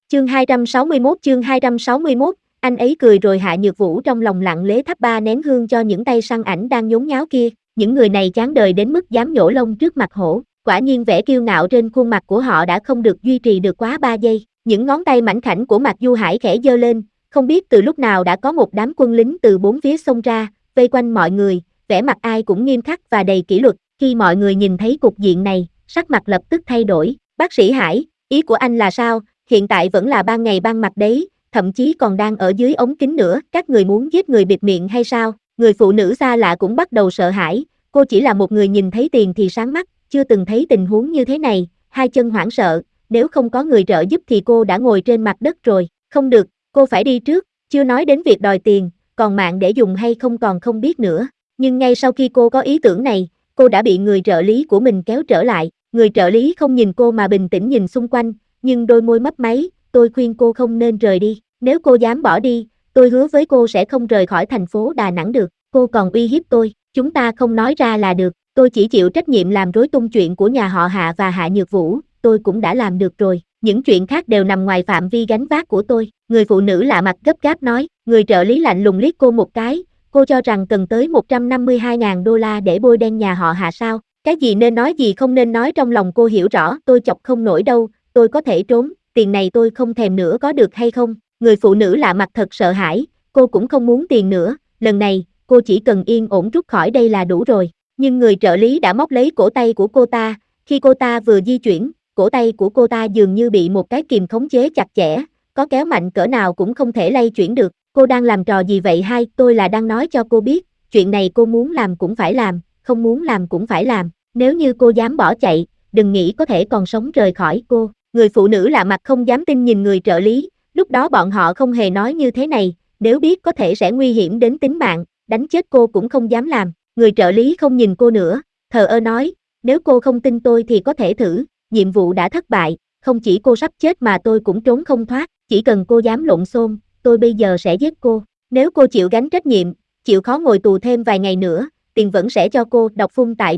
Chương 261, anh ấy cười rồi. Hạ Nhược Vũ trong lòng lặng lẽ thắp 3 nén hương cho những tay săn ảnh đang nhốn nháo kia, những người này chán đời đến mức dám nhổ lông trước mặt hổ, quả nhiên vẻ kiêu ngạo trên khuôn mặt của họ đã không được duy trì được quá 3 giây, những ngón tay mảnh khảnh của Mạc Du Hải khẽ giơ lên, không biết từ lúc nào đã có một đám quân lính từ 4 phía xông ra, vây quanh mọi người, vẻ mặt ai cũng nghiêm khắc và đầy kỷ luật, khi mọi người nhìn thấy cục diện này, sắc mặt lập tức thay đổi, bác sĩ Hải, ý của anh là sao? Hiện tại vẫn là ban ngày ban mặt đấy, thậm chí còn đang ở dưới ống kính nữa, các người muốn giết người bịt miệng hay sao? Người phụ nữ xa lạ cũng bắt đầu sợ hãi, cô chỉ là một người nhìn thấy tiền thì sáng mắt, chưa từng thấy tình huống như thế này, hai chân hoảng sợ, nếu không có người trợ giúp thì cô đã ngồi trên mặt đất rồi, không được, cô phải đi trước, chưa nói đến việc đòi tiền, còn mạng để dùng hay không còn không biết nữa, nhưng ngay sau khi cô có ý tưởng này, cô đã bị người trợ lý của mình kéo trở lại, người trợ lý không nhìn cô mà bình tĩnh nhìn xung quanh, nhưng đôi môi mấp máy, tôi khuyên cô không nên rời đi, nếu cô dám bỏ đi, tôi hứa với cô sẽ không rời khỏi thành phố Đà Nẵng được, cô còn uy hiếp tôi, chúng ta không nói ra là được, tôi chỉ chịu trách nhiệm làm rối tung chuyện của nhà họ Hạ và Hạ Nhược Vũ, tôi cũng đã làm được rồi, những chuyện khác đều nằm ngoài phạm vi gánh vác của tôi, người phụ nữ lạ mặt gấp gáp nói, người trợ lý lạnh lùng liếc cô một cái, cô cho rằng cần tới 152.000 đô la để bôi đen nhà họ Hạ sao, cái gì nên nói gì không nên nói trong lòng cô hiểu rõ, tôi chọc không nổi đâu, tôi có thể trốn, tiền này tôi không thèm nữa có được hay không, người phụ nữ lạ mặt thật sợ hãi, cô cũng không muốn tiền nữa, lần này, cô chỉ cần yên ổn rút khỏi đây là đủ rồi, nhưng người trợ lý đã móc lấy cổ tay của cô ta, khi cô ta vừa di chuyển, cổ tay của cô ta dường như bị một cái kìm khống chế chặt chẽ, có kéo mạnh cỡ nào cũng không thể lay chuyển được, cô đang làm trò gì vậy hay, tôi là đang nói cho cô biết, chuyện này cô muốn làm cũng phải làm, không muốn làm cũng phải làm, nếu như cô dám bỏ chạy, đừng nghĩ có thể còn sống rời khỏi cô, người phụ nữ lạ mặt không dám tin nhìn người trợ lý, lúc đó bọn họ không hề nói như thế này, nếu biết có thể sẽ nguy hiểm đến tính mạng, đánh chết cô cũng không dám làm, người trợ lý không nhìn cô nữa, thờ ơ nói, nếu cô không tin tôi thì có thể thử, nhiệm vụ đã thất bại, không chỉ cô sắp chết mà tôi cũng trốn không thoát, chỉ cần cô dám lộn xộn, tôi bây giờ sẽ giết cô, nếu cô chịu gánh trách nhiệm, chịu khó ngồi tù thêm vài ngày nữa, tiền vẫn sẽ cho cô, đọc phun tại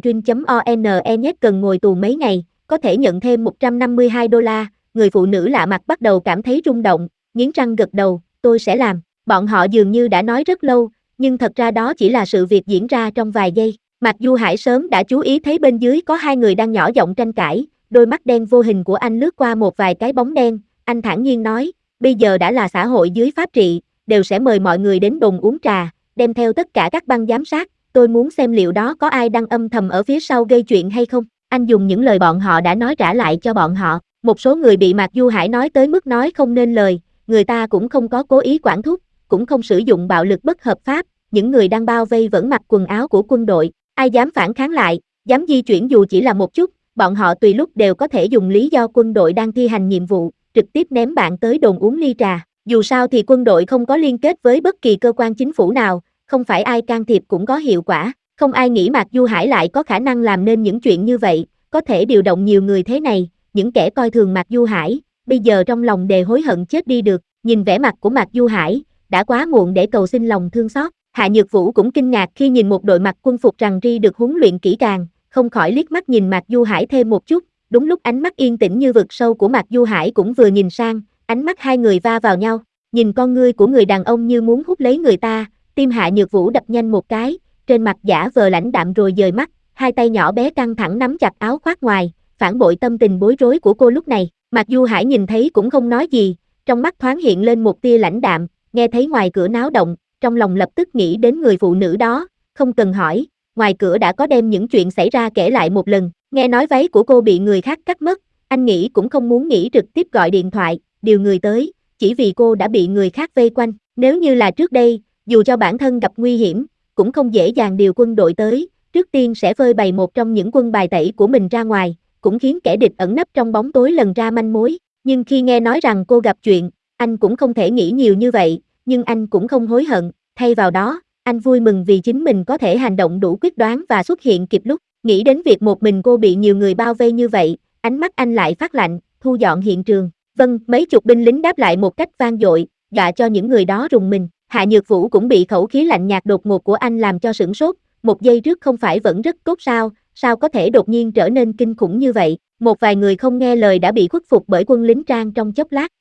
rin.one cần ngồi tù mấy ngày, có thể nhận thêm 152 đô la, người phụ nữ lạ mặt bắt đầu cảm thấy rung động, nghiến răng gật đầu, tôi sẽ làm, bọn họ dường như đã nói rất lâu, nhưng thật ra đó chỉ là sự việc diễn ra trong vài giây, Mạc Du Hải sớm đã chú ý thấy bên dưới có hai người đang nhỏ giọng tranh cãi, đôi mắt đen vô hình của anh lướt qua một vài cái bóng đen, anh thản nhiên nói, bây giờ đã là xã hội dưới pháp trị, đều sẽ mời mọi người đến đồn uống trà, đem theo tất cả các băng giám sát, tôi muốn xem liệu đó có ai đang âm thầm ở phía sau gây chuyện hay không, anh dùng những lời bọn họ đã nói trả lại cho bọn họ, một số người bị Mạc Du Hải nói tới mức nói không nên lời, người ta cũng không có cố ý quản thúc, cũng không sử dụng bạo lực bất hợp pháp, những người đang bao vây vẫn mặc quần áo của quân đội, ai dám phản kháng lại, dám di chuyển dù chỉ là một chút, bọn họ tùy lúc đều có thể dùng lý do quân đội đang thi hành nhiệm vụ, trực tiếp ném bạn tới đồn uống ly trà, dù sao thì quân đội không có liên kết với bất kỳ cơ quan chính phủ nào, không phải ai can thiệp cũng có hiệu quả, không ai nghĩ Mạc Du Hải lại có khả năng làm nên những chuyện như vậy, có thể điều động nhiều người thế này, những kẻ coi thường Mạc Du Hải, bây giờ trong lòng đều hối hận chết đi được, nhìn vẻ mặt của Mạc Du Hải, đã quá muộn để cầu xin lòng thương xót. Hạ Nhược Vũ cũng kinh ngạc khi nhìn một đội mặc quân phục rằn ri được huấn luyện kỹ càng, không khỏi liếc mắt nhìn Mạc Du Hải thêm một chút, đúng lúc ánh mắt yên tĩnh như vực sâu của Mạc Du Hải cũng vừa nhìn sang, ánh mắt hai người va vào nhau, nhìn con ngươi của người đàn ông như muốn hút lấy người ta, tim Hạ Nhược Vũ đập nhanh một cái, trên mặt giả vờ lãnh đạm rồi dời mắt, hai tay nhỏ bé căng thẳng nắm chặt áo khoác ngoài, phản bội tâm tình bối rối của cô lúc này, Mạc Du Hải nhìn thấy cũng không nói gì, trong mắt thoáng hiện lên một tia lãnh đạm, nghe thấy ngoài cửa náo động, trong lòng lập tức nghĩ đến người phụ nữ đó, không cần hỏi, ngoài cửa đã có đem những chuyện xảy ra kể lại một lần, nghe nói váy của cô bị người khác cắt mất, anh nghĩ cũng không muốn nghĩ trực tiếp gọi điện thoại, điều người tới, chỉ vì cô đã bị người khác vây quanh, nếu như là trước đây, dù cho bản thân gặp nguy hiểm, cũng không dễ dàng điều quân đội tới, trước tiên sẽ phơi bày một trong những quân bài tẩy của mình ra ngoài, cũng khiến kẻ địch ẩn nấp trong bóng tối lần ra manh mối, nhưng khi nghe nói rằng cô gặp chuyện, anh cũng không thể nghĩ nhiều như vậy, nhưng anh cũng không hối hận, thay vào đó, anh vui mừng vì chính mình có thể hành động đủ quyết đoán và xuất hiện kịp lúc, nghĩ đến việc một mình cô bị nhiều người bao vây như vậy, ánh mắt anh lại phát lạnh, thu dọn hiện trường, vâng, mấy chục binh lính đáp lại một cách vang dội, dọa cho những người đó rùng mình, Hạ Nhược Vũ cũng bị khẩu khí lạnh nhạt đột ngột của anh làm cho sửng sốt, một giây trước không phải vẫn rất tốt sao có thể đột nhiên trở nên kinh khủng như vậy, một vài người không nghe lời đã bị khuất phục bởi quân lính Trang trong chốc lát,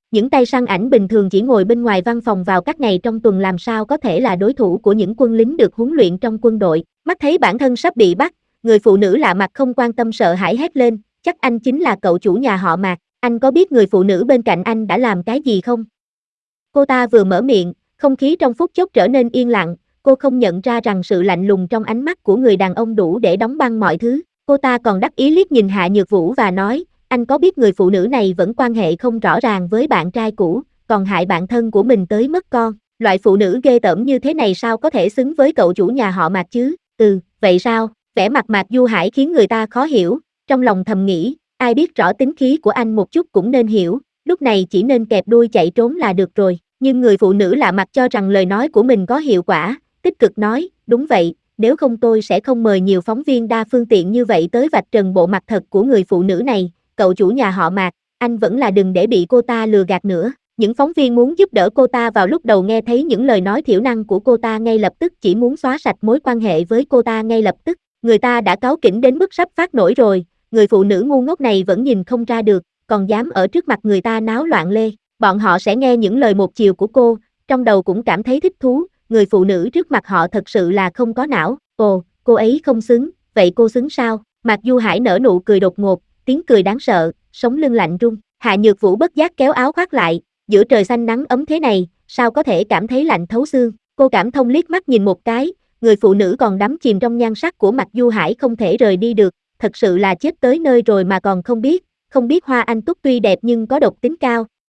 Những tay săn ảnh bình thường chỉ ngồi bên ngoài văn phòng vào các ngày trong tuần làm sao có thể là đối thủ của những quân lính được huấn luyện trong quân đội. Mắt thấy bản thân sắp bị bắt, người phụ nữ lạ mặt không quan tâm sợ hãi hét lên, chắc anh chính là cậu chủ nhà họ Mạc, anh có biết người phụ nữ bên cạnh anh đã làm cái gì không? Cô ta vừa mở miệng, không khí trong phút chốc trở nên yên lặng, cô không nhận ra rằng sự lạnh lùng trong ánh mắt của người đàn ông đủ để đóng băng mọi thứ. Cô ta còn đắc ý liếc nhìn Hạ Nhược Vũ và nói, anh có biết người phụ nữ này vẫn quan hệ không rõ ràng với bạn trai cũ, còn hại bạn thân của mình tới mất con. Loại phụ nữ ghê tởm như thế này sao có thể xứng với cậu chủ nhà họ Mạc chứ? Vậy sao? Vẻ mặt Mạc Du Hải khiến người ta khó hiểu, trong lòng thầm nghĩ, ai biết rõ tính khí của anh một chút cũng nên hiểu, lúc này chỉ nên kẹp đuôi chạy trốn là được rồi. Nhưng người phụ nữ lạ mặt cho rằng lời nói của mình có hiệu quả, tích cực nói, đúng vậy, nếu không tôi sẽ không mời nhiều phóng viên đa phương tiện như vậy tới vạch trần bộ mặt thật của người phụ nữ này, cậu chủ nhà họ Mạc, anh vẫn là đừng để bị cô ta lừa gạt nữa. Những phóng viên muốn giúp đỡ cô ta vào lúc đầu nghe thấy những lời nói thiểu năng của cô ta ngay lập tức chỉ muốn xóa sạch mối quan hệ với cô ta ngay lập tức, người ta đã cáu kỉnh đến mức sắp phát nổi rồi, người phụ nữ ngu ngốc này vẫn nhìn không ra được, còn dám ở trước mặt người ta náo loạn lê. Bọn họ sẽ nghe những lời một chiều của cô, trong đầu cũng cảm thấy thích thú, người phụ nữ trước mặt họ thật sự là không có não, ồ, cô ấy không xứng, vậy cô xứng sao? Mạc Du Hải nở nụ cười đột ngột, tiếng cười đáng sợ, sống lưng lạnh run, Hạ Nhược Vũ bất giác kéo áo khoác lại, giữa trời xanh nắng ấm thế này, sao có thể cảm thấy lạnh thấu xương, cô cảm thông liếc mắt nhìn một cái, người phụ nữ còn đắm chìm trong nhan sắc của Mạc Du Hải không thể rời đi được, thật sự là chết tới nơi rồi mà còn không biết hoa anh túc tuy đẹp nhưng có độc tính cao,